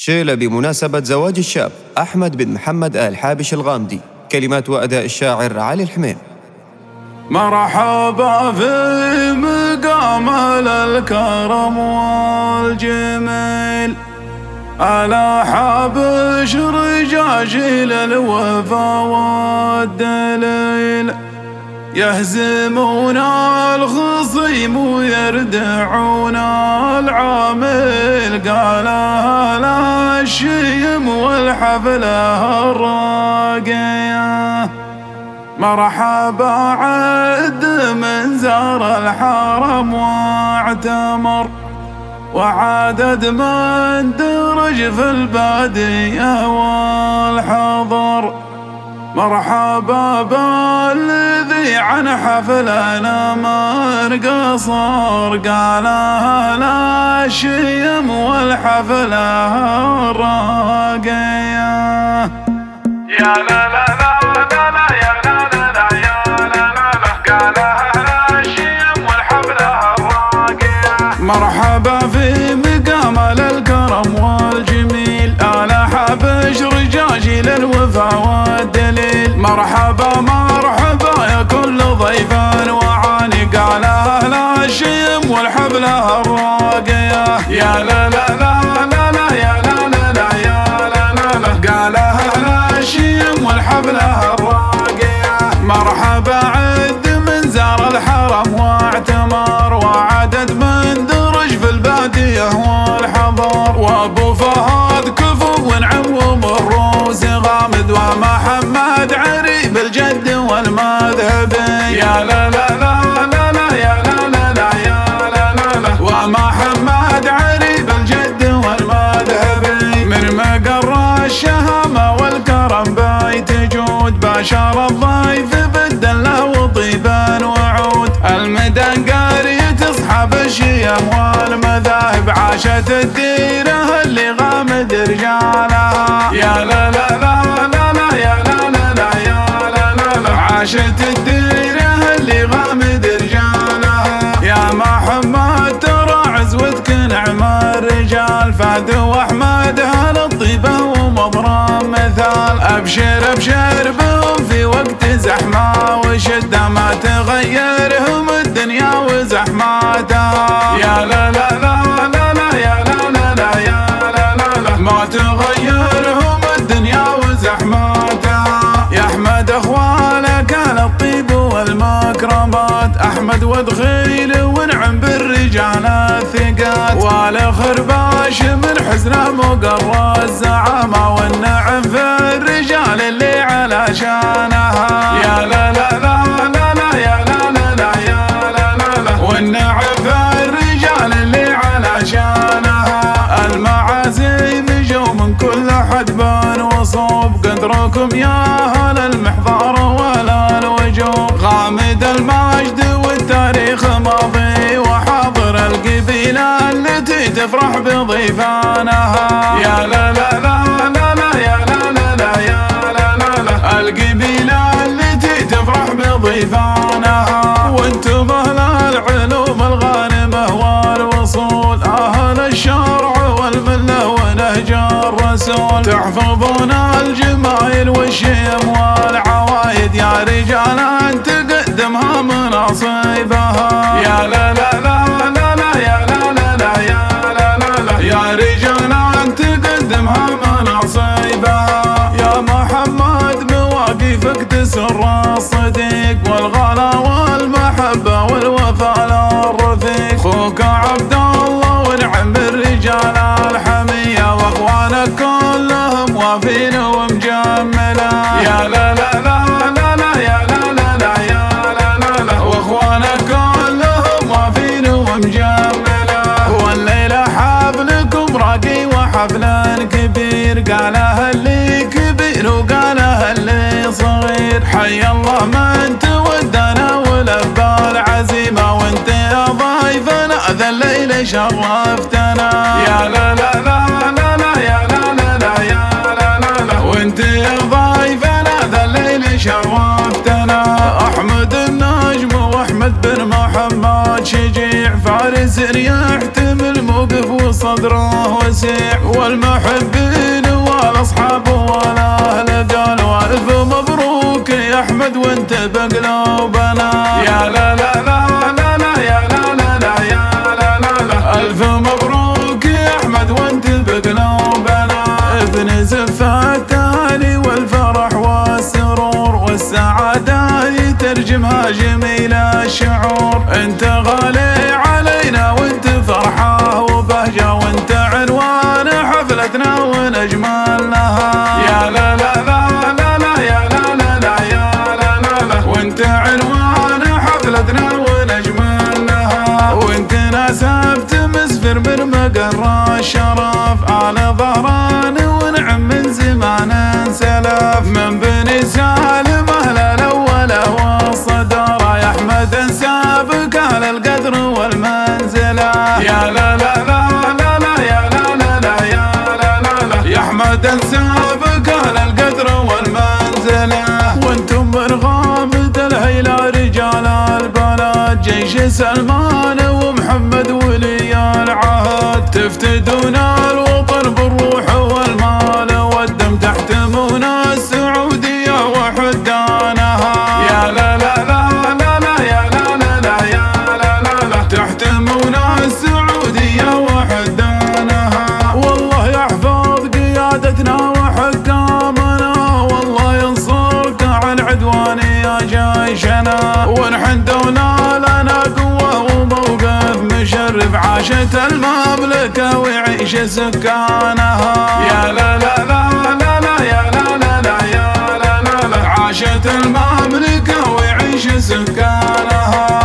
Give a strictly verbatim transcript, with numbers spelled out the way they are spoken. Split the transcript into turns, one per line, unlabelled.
شيلة بمناسبة زواج الشاب أحمد بن محمد آل حابش الغامدي. كلمات وأداء الشاعر علي الحميم.
مرحبا في مقام الكرم والجميل، على حابش رجاجيل الوفا والدليل، يهزمون الخصيم ويردعون العامل، قالها لا الشيم والحفلة الراقية. مرحبا عد من زار الحرم واعتمر، وعدد من درج في البادية والحضر، مرحبا بالذي عن حفلنا من قصر، قالها لا الشيم والحفلة الراقية. يا لا لا لا لا لا يا لا لا لا يا لا لا لا، قالها لا الشيم والحفلة الراقية. مرحبا في مقام الكرم والجميل، على حبش رجاجي للوفا والدليل، مرحبا مرحبا يا كل ضيف وعاني، قالها لا الشيم والحفلة الراقية. يا لا لا لا لا لا يا لا لا لا يا لا لا لا، قالها لا الشيم والحفلة الراقية. مرحبا عد من زار الحرم واعتمر، وعدد من درج في البادية والحضر، وابو فهد كفو ونعم الروس غامد، ومحمد عريب الجد والمذهبي. يا لا لا لا لا لا يا لا لا لا يا لا لا لا، ومحمد عريب الجد والمذهبي. من مقر الشهامة والكرم بيت جود، باشر الضيف بالدلة وطيبا وعود، المدن قرية اصحاب الشيم والمذاهب، عاشت الديرة اللي غامد رجالها. يا لا لا لا لا لا يا لا لا لا يا لا لا لا، عاشت الديرة اللي غامد رجالها. يا محمد ترى عزوتك نعم الرجال، فهد واحمد اهل الطيبة ومضرم مثال، ابشر ابشر بهم في وقت زحمة وشدة، ما تغيرهم الدنيا وزحماتها. يا لا لا لا لا لا يا لا لا لا يا لا لا لا، ما تغيرهم الدنيا وزحماتها. يا احمد اخوانك اهل الطيب والمكرمات، احمد ودخيل ونعم بالرجال الثقات، والخرباش من حزنه مقر الزعامة، والنعم في الرجال اللي على شانها. يا لا لا لا لا لا يا لا لا لا يا لا لا لا، والنعم في الرجال اللي على شانها. المعازيم جو من كل حدب وصوب، قدركم يا اهل المحضر ولا الوجوب، غامد المجد والتاريخ ماضي وحاضر، القبيلة التي تفرح بضيفانها. يا لا لا لا لا لا يا لا لا لا يا لا لا لا، القبيلة التي تفرح بضيفانها. وانتم اهل العلوم الغانمة والوصول، اهل الشرع والملة ونهج الرسول، تحفظون الجمايل والشيم والعوايد، يا رجال ان تقدمها مناصبها. يا لا لا لا لا لا يا لا لا لا يا لا لا لا، يا رجال ان تقدمها مناصبها. يا محمد مواقفك تسر الصديق، والغلا والمحبة والوفاء للرفيق، خوك عبد الله ونعم بالرجال الحمية، واخوانك كلهم وافين ومجملة. يا لا لا لا لا لا يا لا لا لا يا لا لا لا، واخوانك كلهم وافين ومجملة. والليلة حفلكم راقي وحفل كبير، قالها اللي كبير وقالها اللي صغير، حي الله من تودنا ولبى العزيمة، وانت يا ضيفنا ذا الليل شرفتنا. يا لا لا لا لا لا يا لا لا لا يا لا لا لا، وانت يا ضيفنا ذا الليل شرفتنا. احمد النجم واحمد بن محمد شجيع، فارس يحتمل موقف وصدره وسيع، والمحبين والاصحاب والاهل قالوا الف مبروك يا احمد وانت بقلوبنا. يا لا لا لا لا لا يا لا لا لا يا لا لا لا الف مبروك يا احمد وانت بقلوبنا. ابن زفة التهاني والفرح والسرور والسعادة يترجمها جميل الشعور. انت غالي علينا وانت فرحة وبهجة، وانت عنوان حفلتنا ونجملناها. يا لا لا لا لا لا يا لا لا لا يا لا لا لا وانت عنوان حفلتنا ونجملناها. وانت ناسبت مسفر من مقر الشرف، آل ظهران ونعم من زمان سلف. من بني سالم اهل الاول والصدارة، يا احمد انسابك اهل القدر والمنزلة. يا لا لا لا لا لا يا لا لا لا يا لا لا لا يا احمد انسابك اهل القدر والمنزلة. وانتم من غامد الهيلة رجال البلد، جيش سلمان ومحمد ولي العهد. تفتدون الوطن بالروح والمال والدم، تحتمون السعودية وحدانها. يا لا لا لا لا لا يا لا لا لا يا لا لا لا تحتمون السعودية وحدانها. والله يحفظ قيادتنا وحكامنا، والله ينصرك على العدوان يا جيشنا. ونحن دولة لنا قوة وموقف مشرف، عاشت المملكة ويعيش سكانها. يا لا لا لا لا لا يا لا لا لا يا لا لا لا عاشت المملكة ويعيش سكانها.